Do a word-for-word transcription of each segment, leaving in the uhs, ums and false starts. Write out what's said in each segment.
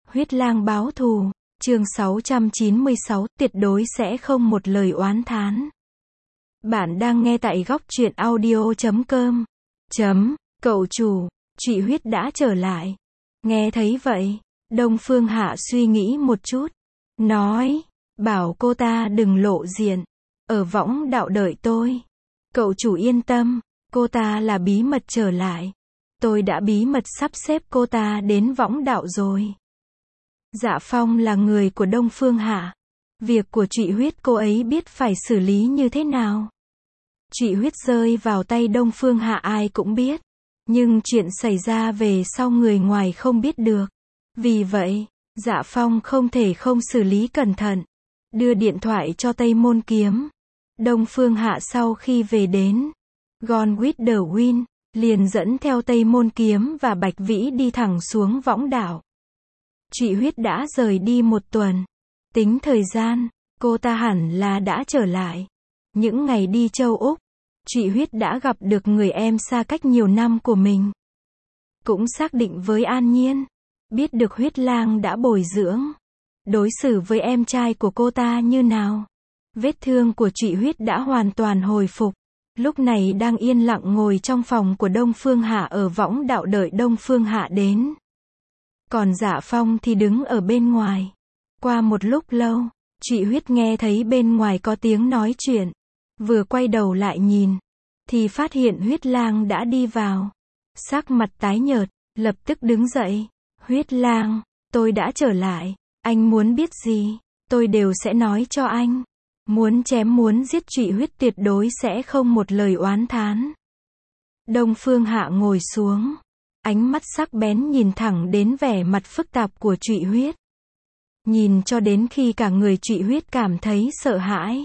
Huyết lang báo thù, chương sáu trăm chín mươi sáu, tuyệt đối sẽ không một lời oán thán. Bạn đang nghe tại góc truyện audio chấm com. Chấm, cậu chủ, Trụy Huyết đã trở lại. Nghe thấy vậy, Đông Phương Hạ suy nghĩ một chút, nói, bảo cô ta đừng lộ diện, ở võng đạo đợi tôi. Cậu chủ yên tâm, cô ta là bí mật trở lại. Tôi đã bí mật sắp xếp cô ta đến võng đạo rồi. Dạ Phong là người của Đông Phương Hạ. Việc của Trụy Huyết cô ấy biết phải xử lý như thế nào. Trụy Huyết rơi vào tay Đông Phương Hạ ai cũng biết. Nhưng chuyện xảy ra về sau người ngoài không biết được. Vì vậy, Dạ Phong không thể không xử lý cẩn thận. Đưa điện thoại cho Tây Môn Kiếm. Đông Phương Hạ sau khi về đến Gone with the Wind, liền dẫn theo Tây Môn Kiếm và Bạch Vĩ đi thẳng xuống võng đảo. Trụy Huyết đã rời đi một tuần. Tính thời gian, cô ta hẳn là đã trở lại. Những ngày đi châu Úc, Trụy Huyết đã gặp được người em xa cách nhiều năm của mình. Cũng xác định với An Nhiên, biết được Huyết lang đã bồi dưỡng, đối xử với em trai của cô ta như nào. Vết thương của Trụy Huyết đã hoàn toàn hồi phục. Lúc này đang yên lặng ngồi trong phòng của Đông Phương Hạ ở võng đạo đợi Đông Phương Hạ đến. Còn Dạ Phong thì đứng ở bên ngoài. Qua một lúc lâu, Trụy Huyết nghe thấy bên ngoài có tiếng nói chuyện. Vừa quay đầu lại nhìn, thì phát hiện Huyết lang đã đi vào. Sắc mặt tái nhợt, lập tức đứng dậy. Huyết lang, tôi đã trở lại. Anh muốn biết gì, tôi đều sẽ nói cho anh. Muốn chém muốn giết Trụy Huyết tuyệt đối sẽ không một lời oán thán. Đông Phương Hạ ngồi xuống. Ánh mắt sắc bén nhìn thẳng đến vẻ mặt phức tạp của Trụy Huyết. Nhìn cho đến khi cả người Trụy Huyết cảm thấy sợ hãi.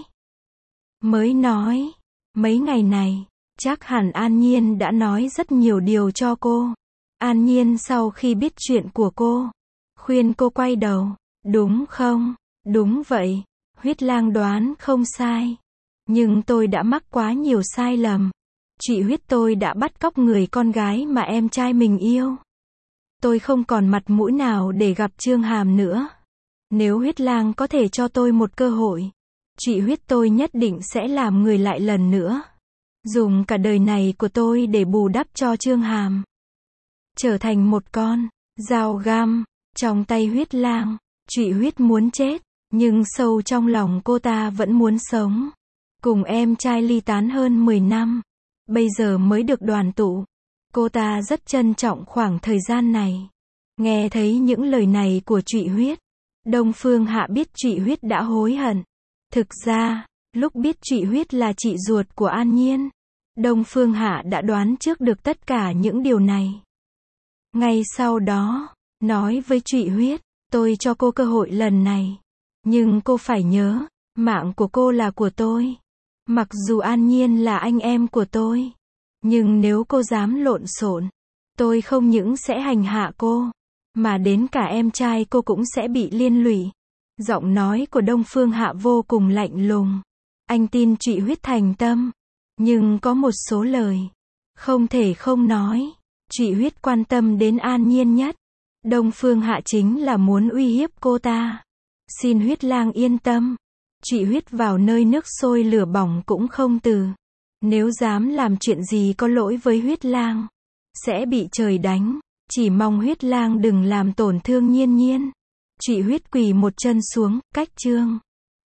Mới nói, mấy ngày này, chắc hẳn An Nhiên đã nói rất nhiều điều cho cô. An Nhiên sau khi biết chuyện của cô, khuyên cô quay đầu, đúng không? Đúng vậy, Huyết lang đoán không sai. Nhưng tôi đã mắc quá nhiều sai lầm. Trụy Huyết tôi đã bắt cóc người con gái mà em trai mình yêu. Tôi không còn mặt mũi nào để gặp Trương Hàm nữa. Nếu Huyết lang có thể cho tôi một cơ hội, Trụy Huyết tôi nhất định sẽ làm người lại lần nữa. Dùng cả đời này của tôi để bù đắp cho Trương Hàm. Trở thành một con dao găm trong tay Huyết lang. Trụy Huyết muốn chết, nhưng sâu trong lòng cô ta vẫn muốn sống. Cùng em trai ly tán hơn mười năm. Bây giờ mới được đoàn tụ. Cô ta rất trân trọng khoảng thời gian này. Nghe thấy những lời này của Trụy Huyết, Đông Phương Hạ biết Trụy Huyết đã hối hận. Thực ra, lúc biết Trụy Huyết là chị ruột của An Nhiên, Đông Phương Hạ đã đoán trước được tất cả những điều này. Ngay sau đó, nói với Trụy Huyết, tôi cho cô cơ hội lần này. Nhưng cô phải nhớ, mạng của cô là của tôi. Mặc dù An Nhiên là anh em của tôi, nhưng nếu cô dám lộn xộn, tôi không những sẽ hành hạ cô, mà đến cả em trai cô cũng sẽ bị liên lụy. Giọng nói của Đông Phương Hạ vô cùng lạnh lùng. Anh tin Trụy Huyết thành tâm, nhưng có một số lời không thể không nói. Trụy Huyết quan tâm đến An Nhiên nhất. Đông Phương Hạ chính là muốn uy hiếp cô ta. Xin Huyết lang yên tâm. Trụy Huyết vào nơi nước sôi lửa bỏng cũng không từ. Nếu dám làm chuyện gì có lỗi với Huyết lang, sẽ bị trời đánh. Chỉ mong Huyết lang đừng làm tổn thương Nhiên Nhiên. Trụy Huyết quỳ một chân xuống, cách Trương